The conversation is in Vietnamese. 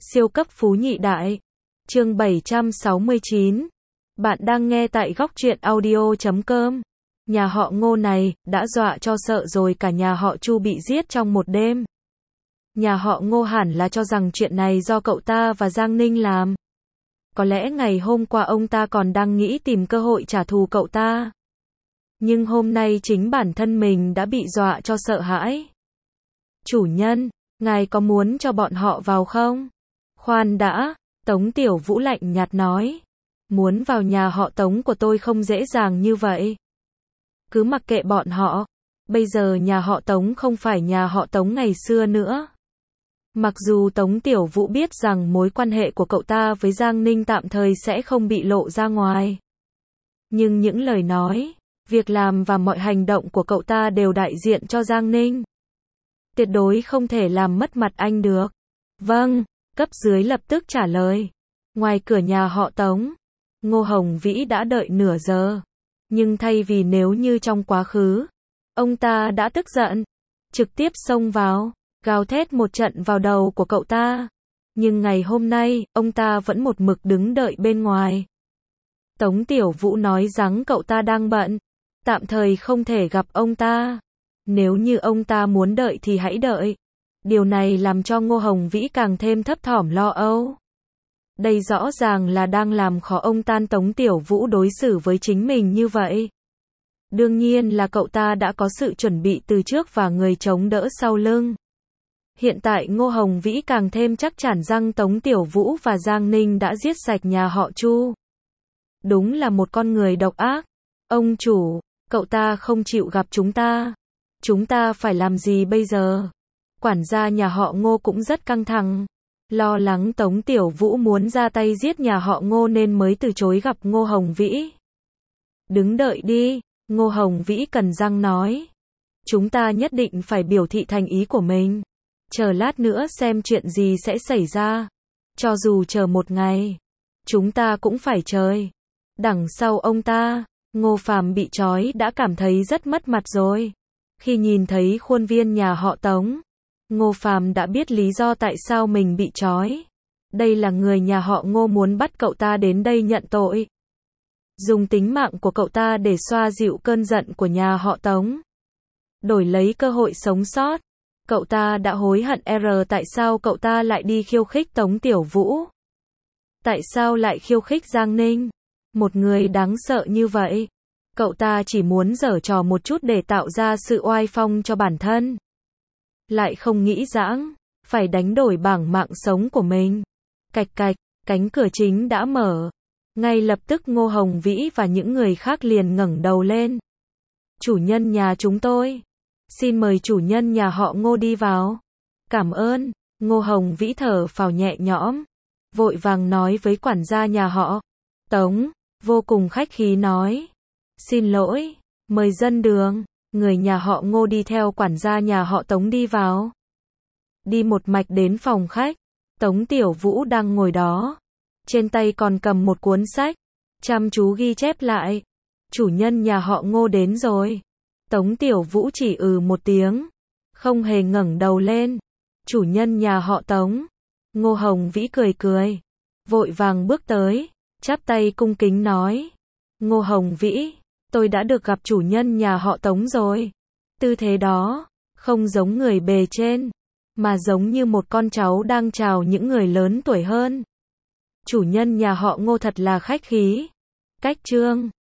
Siêu cấp phú nhị đại. Chương 769. Bạn đang nghe tại góc truyện audio.com. Nhà họ Ngô này đã dọa cho sợ rồi, cả nhà họ Chu bị giết trong một đêm. Nhà họ Ngô hẳn là cho rằng chuyện này do cậu ta và Giang Ninh làm. Có lẽ ngày hôm qua ông ta còn đang nghĩ tìm cơ hội trả thù cậu ta. Nhưng hôm nay chính bản thân mình đã bị dọa cho sợ hãi. Chủ nhân, ngài có muốn cho bọn họ vào không? Khoan đã, Tống Tiểu Vũ lạnh nhạt nói. Muốn vào nhà họ Tống của tôi không dễ dàng như vậy. Cứ mặc kệ bọn họ. Bây giờ nhà họ Tống không phải nhà họ Tống ngày xưa nữa. Mặc dù Tống Tiểu Vũ biết rằng mối quan hệ của cậu ta với Giang Ninh tạm thời sẽ không bị lộ ra ngoài. Nhưng những lời nói, việc làm và mọi hành động của cậu ta đều đại diện cho Giang Ninh. Tuyệt đối không thể làm mất mặt anh được. Vâng, cấp dưới lập tức trả lời. Ngoài cửa nhà họ Tống, Ngô Hồng Vĩ đã đợi nửa giờ. Nhưng thay vì nếu như trong quá khứ, ông ta đã tức giận, trực tiếp xông vào, gào thét một trận vào đầu của cậu ta. Nhưng ngày hôm nay, ông ta vẫn một mực đứng đợi bên ngoài. Tống Tiểu Vũ nói rằng cậu ta đang bận, tạm thời không thể gặp ông ta. Nếu như ông ta muốn đợi thì hãy đợi. Điều này làm cho Ngô Hồng Vĩ càng thêm thấp thỏm lo âu. Đây rõ ràng là đang làm khó ông tan. Tống Tiểu Vũ đối xử với chính mình như vậy. Đương nhiên là cậu ta đã có sự chuẩn bị từ trước và người chống đỡ sau lưng. Hiện tại Ngô Hồng Vĩ càng thêm chắc chắn rằng Tống Tiểu Vũ và Giang Ninh đã giết sạch nhà họ Chu. Đúng là một con người độc ác. Ông chủ, cậu ta không chịu gặp chúng ta. Chúng ta phải làm gì bây giờ? Quản gia nhà họ Ngô cũng rất căng thẳng. Lo lắng Tống Tiểu Vũ muốn ra tay giết nhà họ Ngô nên mới từ chối gặp Ngô Hồng Vĩ. Đứng đợi đi, Ngô Hồng Vĩ cắn răng nói. Chúng ta nhất định phải biểu thị thành ý của mình. Chờ lát nữa xem chuyện gì sẽ xảy ra. Cho dù chờ một ngày, chúng ta cũng phải chờ. Đằng sau ông ta, Ngô Phàm bị trói đã cảm thấy rất mất mặt rồi. Khi nhìn thấy khuôn viên nhà họ Tống, Ngô Phàm đã biết lý do tại sao mình bị trói. Đây là người nhà họ Ngô muốn bắt cậu ta đến đây nhận tội. Dùng tính mạng của cậu ta để xoa dịu cơn giận của nhà họ Tống. Đổi lấy cơ hội sống sót. Cậu ta đã hối hận tại sao cậu ta lại đi khiêu khích Tống Tiểu Vũ. Tại sao lại khiêu khích Giang Ninh? Một người đáng sợ như vậy. Cậu ta chỉ muốn giở trò một chút để tạo ra sự oai phong cho bản thân. Lại không nghĩ rằng phải đánh đổi bằng mạng sống của mình. Cạch cạch, cánh cửa chính đã mở. Ngay lập tức Ngô Hồng Vĩ và những người khác liền ngẩng đầu lên. Chủ nhân nhà chúng tôi. Xin mời chủ nhân nhà họ Ngô đi vào. Cảm ơn. Ngô Hồng Vĩ thở phào nhẹ nhõm. Vội vàng nói với quản gia nhà họ Tống. Vô cùng khách khí nói. Xin lỗi. Mời dân đường. Người nhà họ Ngô đi theo quản gia nhà họ Tống đi vào. Đi một mạch đến phòng khách. Tống Tiểu Vũ đang ngồi đó. Trên tay còn cầm một cuốn sách. Chăm chú ghi chép lại. Chủ nhân nhà họ Ngô đến rồi. Tống Tiểu Vũ chỉ một tiếng. Không hề ngẩng đầu lên. Chủ nhân nhà họ Tống. Ngô Hồng Vĩ cười cười. Vội vàng bước tới. Chắp tay cung kính nói. Ngô Hồng Vĩ. Tôi đã được gặp chủ nhân nhà họ Tống rồi. Tư thế đó, không giống người bề trên, mà giống như một con cháu đang chào những người lớn tuổi hơn. Chủ nhân nhà họ Ngô thật là khách khí. Cách chương